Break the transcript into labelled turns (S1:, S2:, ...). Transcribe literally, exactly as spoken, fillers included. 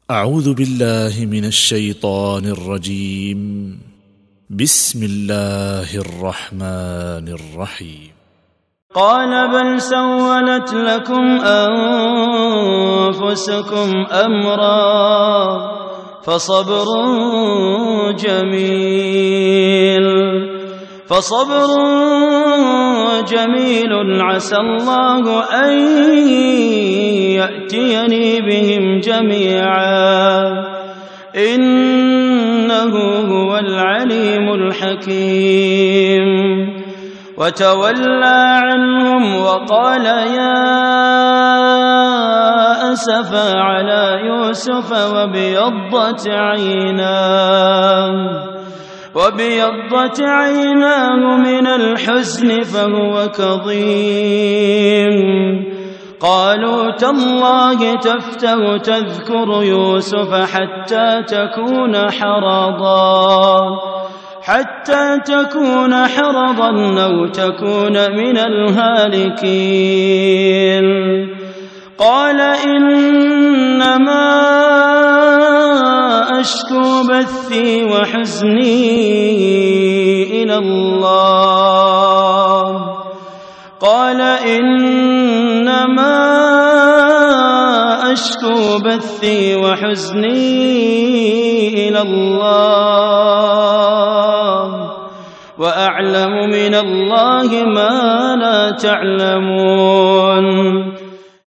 S1: أعوذ بالله من الشيطان الرجيم. بسم الله الرحمن الرحيم.
S2: قال بل سولت لكم أنفسكم أمرا فصبر جميل فصبر جميل عسى الله أن يأتيني بهم جميعا إنه هو العليم الحكيم. وتولى عنهم وقال يا أسفا على يوسف وابيضت عيناه وابيضت عيناه من الحزن فهو كظيم. قالوا تالله تفتأ تذكر يوسف حتى تكون حرضا حتى تكون حرضا أو تكون من الهالكين. قال إنما أشكو بثي وحزني إلى الله قال إنما أشكو بثي وحزني إلى الله وأعلم من الله ما لا تعلمون.